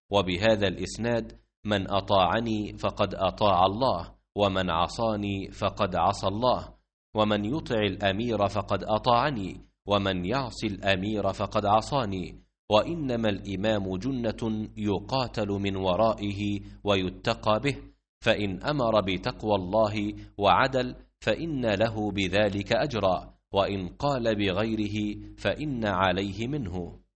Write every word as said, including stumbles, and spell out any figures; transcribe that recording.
وبهذا الإسناد: من أطاعني فقد أطاع الله، ومن عصاني فقد عصى الله، ومن يطع الأمير فقد أطاعني، ومن يعص الأمير فقد عصاني. وإنما الإمام جنة يقاتل من ورائه ويتقى به، فإن أمر بتقوى الله وعدل فإن له بذلك أجرا، وإن قال بغيره فإن عليه منه.